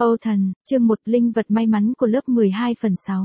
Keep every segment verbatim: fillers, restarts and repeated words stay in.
Âu Thần, chương một Linh vật may mắn của lớp mười hai phần sáu.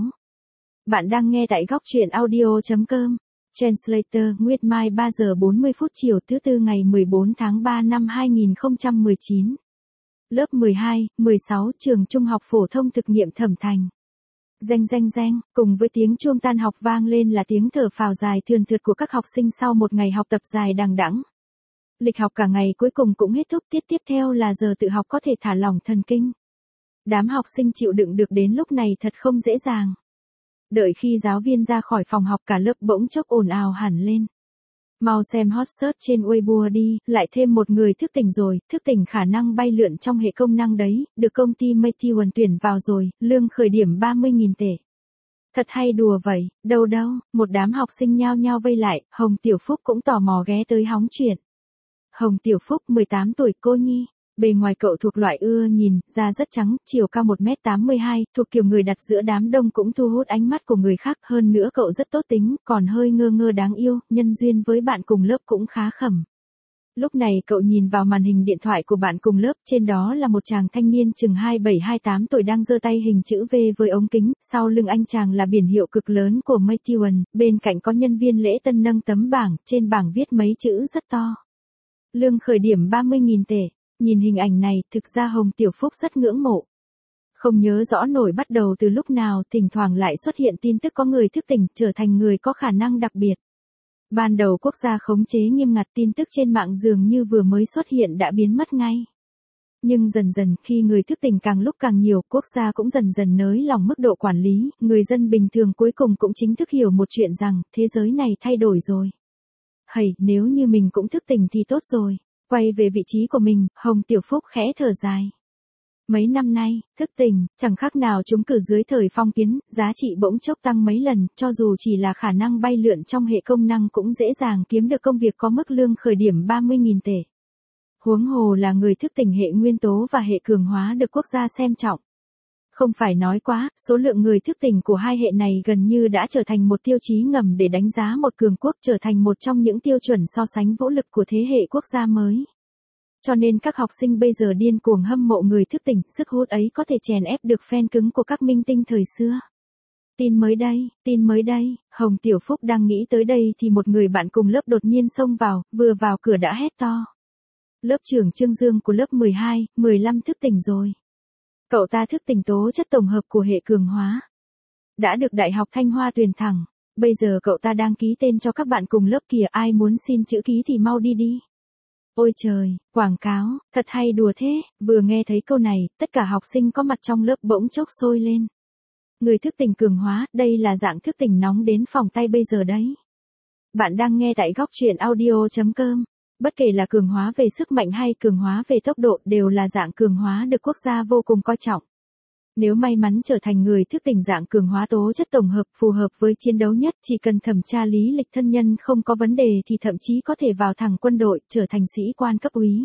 Bạn đang nghe tại góc truyện audio.com. Translator Nguyệt Mai ba giờ bốn mươi phút chiều thứ tư ngày mười bốn tháng ba năm hai nghìn không trăm mười chín. Lớp mười hai, mười sáu trường trung học phổ thông thực nghiệm Thẩm Thành. Reng reng reng, cùng với tiếng chuông tan học vang lên là tiếng thở phào dài thườn thượt của các học sinh sau một ngày học tập dài đằng đẵng. Lịch học cả ngày cuối cùng cũng hết thúc, tiết tiếp theo là giờ tự học có thể thả lỏng thần kinh. Đám học sinh chịu đựng được đến lúc này thật không dễ dàng. Đợi khi giáo viên ra khỏi phòng học cả lớp bỗng chốc ồn ào hẳn lên. Mau xem hot search trên Weibo đi, lại thêm một người thức tỉnh rồi, thức tỉnh khả năng bay lượn trong hệ công năng đấy, được công ty Meituan tuyển vào rồi, lương khởi điểm ba mươi nghìn tệ. Thật hay đùa vậy, đâu đâu, một đám học sinh nhao nhao vây lại, Hồng Tiểu Phúc cũng tò mò ghé tới hóng chuyện. Hồng Tiểu Phúc mười tám tuổi cô nhi. Bề ngoài cậu thuộc loại ưa nhìn, da rất trắng, chiều cao một mét tám mươi hai, thuộc kiểu người đặt giữa đám đông cũng thu hút ánh mắt của người khác, hơn nữa cậu rất tốt tính, còn hơi ngơ ngơ đáng yêu, nhân duyên với bạn cùng lớp cũng khá khẩm. Lúc này cậu nhìn vào màn hình điện thoại của bạn cùng lớp, trên đó là một chàng thanh niên chừng hai mươi bảy hai mươi tám tuổi đang giơ tay hình chữ V với ống kính, sau lưng anh chàng là biển hiệu cực lớn của Meituan, bên cạnh có nhân viên lễ tân nâng tấm bảng, trên bảng viết mấy chữ rất to. Lương khởi điểm ba mươi nghìn tệ. Nhìn hình ảnh này, thực ra Hồng Tiểu Phúc rất ngưỡng mộ. Không nhớ rõ nổi bắt đầu từ lúc nào, thỉnh thoảng lại xuất hiện tin tức có người thức tỉnh, trở thành người có khả năng đặc biệt. Ban đầu quốc gia khống chế nghiêm ngặt, tin tức trên mạng dường như vừa mới xuất hiện đã biến mất ngay. Nhưng dần dần, khi người thức tỉnh càng lúc càng nhiều, quốc gia cũng dần dần nới lỏng mức độ quản lý, người dân bình thường cuối cùng cũng chính thức hiểu một chuyện rằng, thế giới này thay đổi rồi. Hầy, nếu như mình cũng thức tỉnh thì tốt rồi. Quay về vị trí của mình, Hồng Tiểu Phúc khẽ thở dài. Mấy năm nay, thức tỉnh, chẳng khác nào trúng cử dưới thời phong kiến, giá trị bỗng chốc tăng mấy lần, cho dù chỉ là khả năng bay lượn trong hệ công năng cũng dễ dàng kiếm được công việc có mức lương khởi điểm ba mươi nghìn tệ. Huống hồ là người thức tỉnh hệ nguyên tố và hệ cường hóa được quốc gia xem trọng. Không phải nói quá, số lượng người thức tỉnh của hai hệ này gần như đã trở thành một tiêu chí ngầm để đánh giá một cường quốc, trở thành một trong những tiêu chuẩn so sánh vũ lực của thế hệ quốc gia mới. Cho nên các học sinh bây giờ điên cuồng hâm mộ người thức tỉnh, sức hút ấy có thể chèn ép được fan cứng của các minh tinh thời xưa. Tin mới đây, tin mới đây, Hồng Tiểu Phúc đang nghĩ tới đây thì một người bạn cùng lớp đột nhiên xông vào, vừa vào cửa đã hét to. Lớp trưởng Trương Dương của lớp mười hai, mười lăm thức tỉnh rồi. Cậu ta thức tỉnh tố chất tổng hợp của hệ cường hóa. Đã được Đại học Thanh Hoa tuyển thẳng. Bây giờ cậu ta đang ký tên cho các bạn cùng lớp kìa, ai muốn xin chữ ký thì mau đi đi. Ôi trời, quảng cáo, thật hay đùa thế. Vừa nghe thấy câu này, tất cả học sinh có mặt trong lớp bỗng chốc sôi lên. Người thức tỉnh cường hóa, đây là dạng thức tỉnh nóng đến phòng tay bây giờ đấy. Bạn đang nghe tại góc truyện audio.com. Bất kể là cường hóa về sức mạnh hay cường hóa về tốc độ đều là dạng cường hóa được quốc gia vô cùng coi trọng. Nếu may mắn trở thành người thức tỉnh dạng cường hóa tố chất tổng hợp phù hợp với chiến đấu nhất, chỉ cần thẩm tra lý lịch thân nhân không có vấn đề thì thậm chí có thể vào thẳng quân đội, trở thành sĩ quan cấp úy.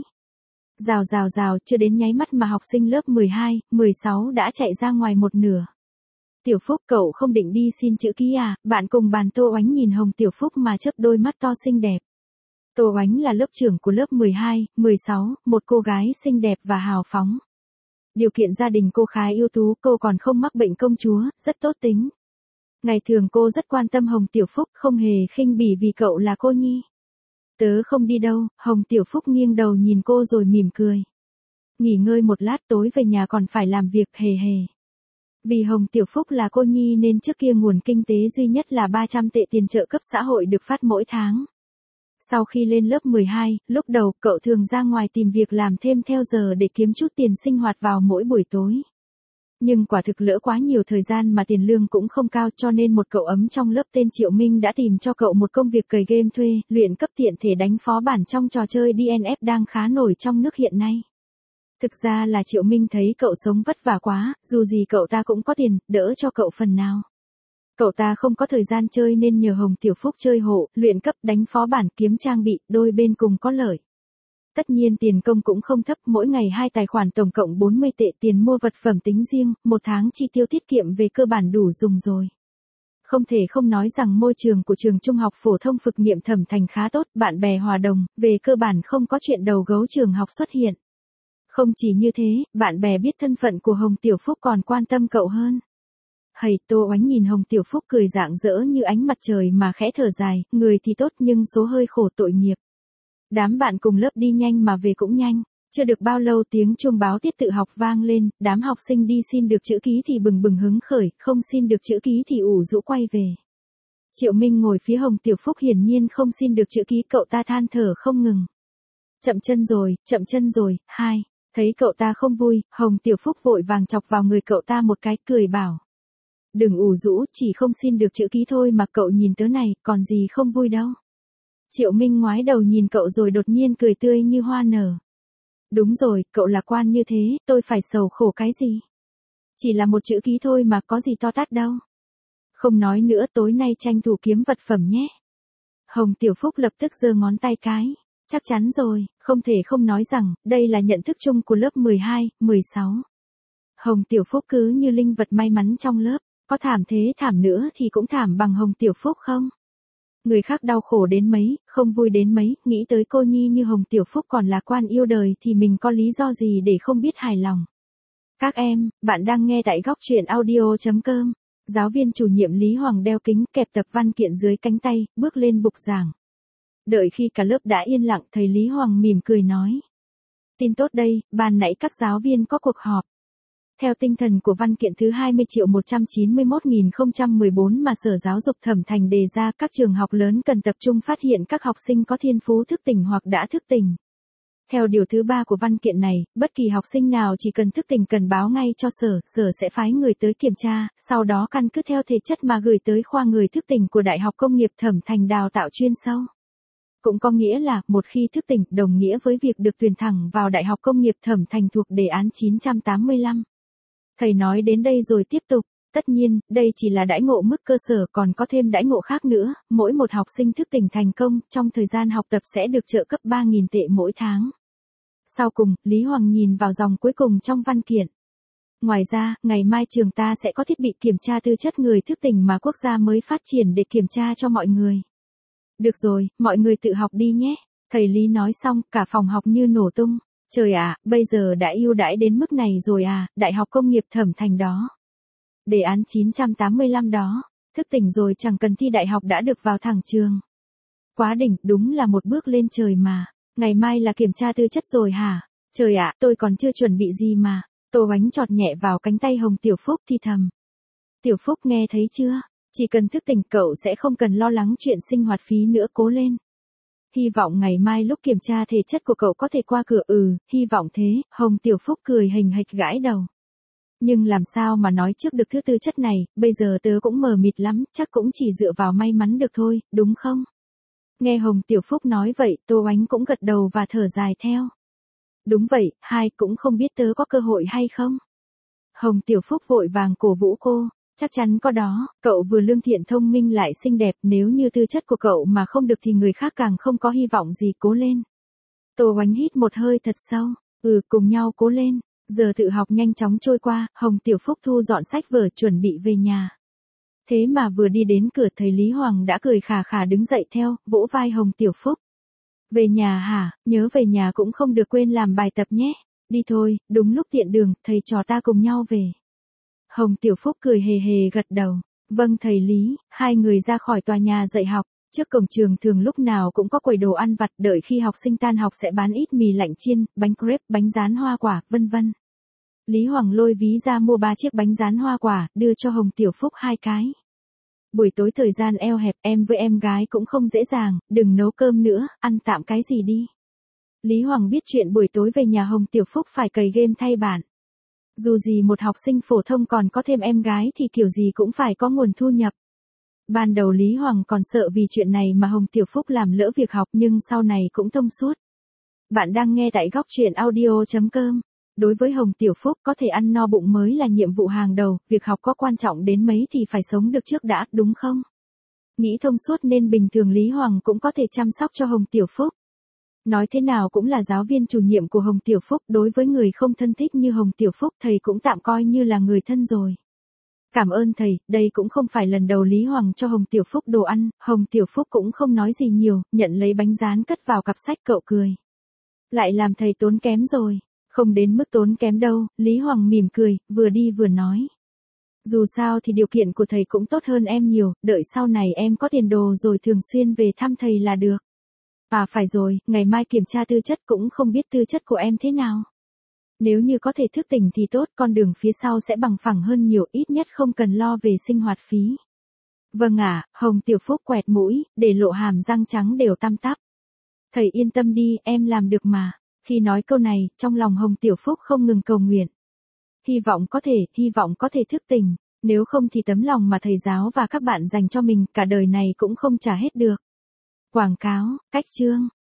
Rào rào rào, chưa đến nháy mắt mà học sinh lớp mười hai, mười sáu đã chạy ra ngoài một nửa. Tiểu Phúc, cậu không định đi xin chữ ký à? Bạn cùng bàn Tô Oánh nhìn Hồng Tiểu Phúc mà chớp đôi mắt to xinh đẹp. Tô Oánh là lớp trưởng của lớp mười hai, mười sáu, một cô gái xinh đẹp và hào phóng. Điều kiện gia đình cô khá ưu tú, cô còn không mắc bệnh công chúa, rất tốt tính. Ngày thường cô rất quan tâm Hồng Tiểu Phúc, không hề khinh bỉ vì cậu là cô nhi. Tớ không đi đâu, Hồng Tiểu Phúc nghiêng đầu nhìn cô rồi mỉm cười. Nghỉ ngơi một lát, tối về nhà còn phải làm việc, hề hề. Vì Hồng Tiểu Phúc là cô nhi nên trước kia nguồn kinh tế duy nhất là ba trăm tệ tiền trợ cấp xã hội được phát mỗi tháng. Sau khi lên lớp mười hai, lúc đầu cậu thường ra ngoài tìm việc làm thêm theo giờ để kiếm chút tiền sinh hoạt vào mỗi buổi tối. Nhưng quả thực lỡ quá nhiều thời gian mà tiền lương cũng không cao, cho nên một cậu ấm trong lớp tên Triệu Minh đã tìm cho cậu một công việc cày game thuê, luyện cấp tiện thể đánh phó bản trong trò chơi đê en ép đang khá nổi trong nước hiện nay. Thực ra là Triệu Minh thấy cậu sống vất vả quá, dù gì cậu ta cũng có tiền, đỡ cho cậu phần nào. Cậu ta không có thời gian chơi nên nhờ Hồng Tiểu Phúc chơi hộ, luyện cấp, đánh phó bản, kiếm trang bị, đôi bên cùng có lợi. Tất nhiên tiền công cũng không thấp, mỗi ngày hai tài khoản tổng cộng bốn mươi tệ tiền mua vật phẩm tính riêng, một tháng chi tiêu tiết kiệm về cơ bản đủ dùng rồi. Không thể không nói rằng môi trường của trường trung học phổ thông thực nghiệm Thẩm Thành khá tốt, bạn bè hòa đồng, về cơ bản không có chuyện đầu gấu trường học xuất hiện. Không chỉ như thế, bạn bè biết thân phận của Hồng Tiểu Phúc còn quan tâm cậu hơn. Hầy, Tô Oánh nhìn Hồng Tiểu Phúc cười rạng rỡ như ánh mặt trời mà khẽ thở dài, người thì tốt nhưng số hơi khổ tội nghiệp. Đám bạn cùng lớp đi nhanh mà về cũng nhanh. Chưa được bao lâu tiếng chuông báo tiết tự học vang lên, đám học sinh đi xin được chữ ký thì bừng bừng hứng khởi, không xin được chữ ký thì ủ rũ quay về. Triệu Minh ngồi phía Hồng Tiểu Phúc hiển nhiên không xin được chữ ký, cậu ta than thở không ngừng. Chậm chân rồi, chậm chân rồi, hai. Thấy cậu ta không vui, Hồng Tiểu Phúc vội vàng chọc vào người cậu ta một cái, cười bảo. Đừng ủ rũ, chỉ không xin được chữ ký thôi mà cậu nhìn tớ này, còn gì không vui đâu. Triệu Minh ngoái đầu nhìn cậu rồi đột nhiên cười tươi như hoa nở. Đúng rồi, cậu lạc quan như thế, tôi phải sầu khổ cái gì? Chỉ là một chữ ký thôi mà có gì to tát đâu. Không nói nữa, tối nay tranh thủ kiếm vật phẩm nhé. Hồng Tiểu Phúc lập tức giơ ngón tay cái. Chắc chắn rồi, không thể không nói rằng, đây là nhận thức chung của lớp mười hai, mười sáu. Hồng Tiểu Phúc cứ như linh vật may mắn trong lớp, có thảm thế thảm nữa thì cũng thảm bằng Hồng Tiểu Phúc không? Người khác đau khổ đến mấy, không vui đến mấy, nghĩ tới cô nhi như Hồng Tiểu Phúc còn là quan yêu đời thì mình có lý do gì để không biết hài lòng. Các em, bạn đang nghe tại góc truyện audio chấm com. Giáo viên chủ nhiệm Lý Hoàng đeo kính kẹp tập văn kiện dưới cánh tay, bước lên bục giảng. Đợi khi cả lớp đã yên lặng, thầy Lý Hoàng mỉm cười nói. Tin tốt đây, ban nãy các giáo viên có cuộc họp. Theo tinh thần của văn kiện thứ hai mươi triệu một trăm chín mươi mốt nghìn không trăm mười bốn mà Sở Giáo dục Thẩm Thành đề ra, các trường học lớn cần tập trung phát hiện các học sinh có thiên phú thức tỉnh hoặc đã thức tỉnh. Theo điều thứ ba của văn kiện này, bất kỳ học sinh nào chỉ cần thức tỉnh cần báo ngay cho Sở, Sở sẽ phái người tới kiểm tra, sau đó căn cứ theo thể chất mà gửi tới khoa người thức tỉnh của Đại học Công nghiệp Thẩm Thành đào tạo chuyên sâu. Cũng có nghĩa là, một khi thức tỉnh, đồng nghĩa với việc được tuyển thẳng vào Đại học Công nghiệp Thẩm Thành thuộc đề án chín trăm tám mươi lăm. Thầy nói đến đây rồi tiếp tục, tất nhiên, đây chỉ là đãi ngộ mức cơ sở, còn có thêm đãi ngộ khác nữa, mỗi một học sinh thức tỉnh thành công, trong thời gian học tập sẽ được trợ cấp ba nghìn tệ mỗi tháng. Sau cùng, Lý Hoàng nhìn vào dòng cuối cùng trong văn kiện. Ngoài ra, ngày mai trường ta sẽ có thiết bị kiểm tra tư chất người thức tỉnh mà quốc gia mới phát triển để kiểm tra cho mọi người. Được rồi, mọi người tự học đi nhé. Thầy Lý nói xong, cả phòng học như nổ tung. Trời ạ, à, bây giờ đã ưu đãi đến mức này rồi à, Đại học Công nghiệp Thẩm Thành đó. Đề án chín trăm tám mươi lăm đó, thức tỉnh rồi chẳng cần thi đại học đã được vào thẳng trường. Quá đỉnh, đúng là một bước lên trời mà. Ngày mai là kiểm tra tư chất rồi hả? Trời ạ, à, tôi còn chưa chuẩn bị gì mà. Tô Oánh chọt nhẹ vào cánh tay Hồng Tiểu Phúc thì thầm. Tiểu Phúc nghe thấy chưa? Chỉ cần thức tỉnh cậu sẽ không cần lo lắng chuyện sinh hoạt phí nữa, cố lên. Hy vọng ngày mai lúc kiểm tra thể chất của cậu có thể qua cửa. Ừ, hy vọng thế. Hồng Tiểu Phúc cười hình hạch gãi đầu. Nhưng làm sao mà nói trước được thứ tư chất này, bây giờ tớ cũng mờ mịt lắm, chắc cũng chỉ dựa vào may mắn được thôi, đúng không? Nghe Hồng Tiểu Phúc nói vậy, Tô Oánh cũng gật đầu và thở dài theo. Đúng vậy, hai cũng không biết tớ có cơ hội hay không? Hồng Tiểu Phúc vội vàng cổ vũ cô. Chắc chắn có đó, cậu vừa lương thiện thông minh lại xinh đẹp, nếu như tư chất của cậu mà không được thì người khác càng không có hy vọng gì, cố lên. Tô Oánh hít một hơi thật sâu, ừ, cùng nhau cố lên. Giờ tự học nhanh chóng trôi qua, Hồng Tiểu Phúc thu dọn sách vở chuẩn bị về nhà. Thế mà vừa đi đến cửa thầy Lý Hoàng đã cười khà khà đứng dậy theo, vỗ vai Hồng Tiểu Phúc. Về nhà hả, nhớ về nhà cũng không được quên làm bài tập nhé. Đi thôi, đúng lúc tiện đường, thầy trò ta cùng nhau về. Hồng Tiểu Phúc cười hề hề gật đầu. Vâng thầy Lý, hai người ra khỏi tòa nhà dạy học. Trước cổng trường thường lúc nào cũng có quầy đồ ăn vặt, đợi khi học sinh tan học sẽ bán ít mì lạnh chiên, bánh crepe, bánh rán hoa quả, vân vân. Lý Hoàng lôi ví ra mua ba chiếc bánh rán hoa quả, đưa cho Hồng Tiểu Phúc hai cái. Buổi tối thời gian eo hẹp, em với em gái cũng không dễ dàng, đừng nấu cơm nữa, ăn tạm cái gì đi. Lý Hoàng biết chuyện buổi tối về nhà Hồng Tiểu Phúc phải cày game thay bạn. Dù gì một học sinh phổ thông còn có thêm em gái thì kiểu gì cũng phải có nguồn thu nhập. Ban đầu Lý Hoàng còn sợ vì chuyện này mà Hồng Tiểu Phúc làm lỡ việc học, nhưng sau này cũng thông suốt. Bạn đang nghe tại góc truyện audio chấm com. Đối với Hồng Tiểu Phúc, có thể ăn no bụng mới là nhiệm vụ hàng đầu, việc học có quan trọng đến mấy thì phải sống được trước đã, đúng không? Nghĩ thông suốt nên bình thường Lý Hoàng cũng có thể chăm sóc cho Hồng Tiểu Phúc. Nói thế nào cũng là giáo viên chủ nhiệm của Hồng Tiểu Phúc, đối với người không thân thích như Hồng Tiểu Phúc thầy cũng tạm coi như là người thân rồi. Cảm ơn thầy, đây cũng không phải lần đầu Lý Hoàng cho Hồng Tiểu Phúc đồ ăn, Hồng Tiểu Phúc cũng không nói gì nhiều, nhận lấy bánh rán cất vào cặp sách, cậu cười. Lại làm thầy tốn kém rồi. Không đến mức tốn kém đâu, Lý Hoàng mỉm cười, vừa đi vừa nói. Dù sao thì điều kiện của thầy cũng tốt hơn em nhiều, đợi sau này em có tiền đồ rồi thường xuyên về thăm thầy là được. À phải rồi, ngày mai kiểm tra tư chất cũng không biết tư chất của em thế nào. Nếu như có thể thức tỉnh thì tốt, con đường phía sau sẽ bằng phẳng hơn nhiều, ít nhất không cần lo về sinh hoạt phí. Vâng ạ, Hồng Tiểu Phúc quẹt mũi, để lộ hàm răng trắng đều tăm tắp. Thầy yên tâm đi, em làm được mà. Khi nói câu này, trong lòng Hồng Tiểu Phúc không ngừng cầu nguyện. Hy vọng có thể, hy vọng có thể thức tỉnh, nếu không thì tấm lòng mà thầy giáo và các bạn dành cho mình cả đời này cũng không trả hết được. Quảng cáo, cách chương.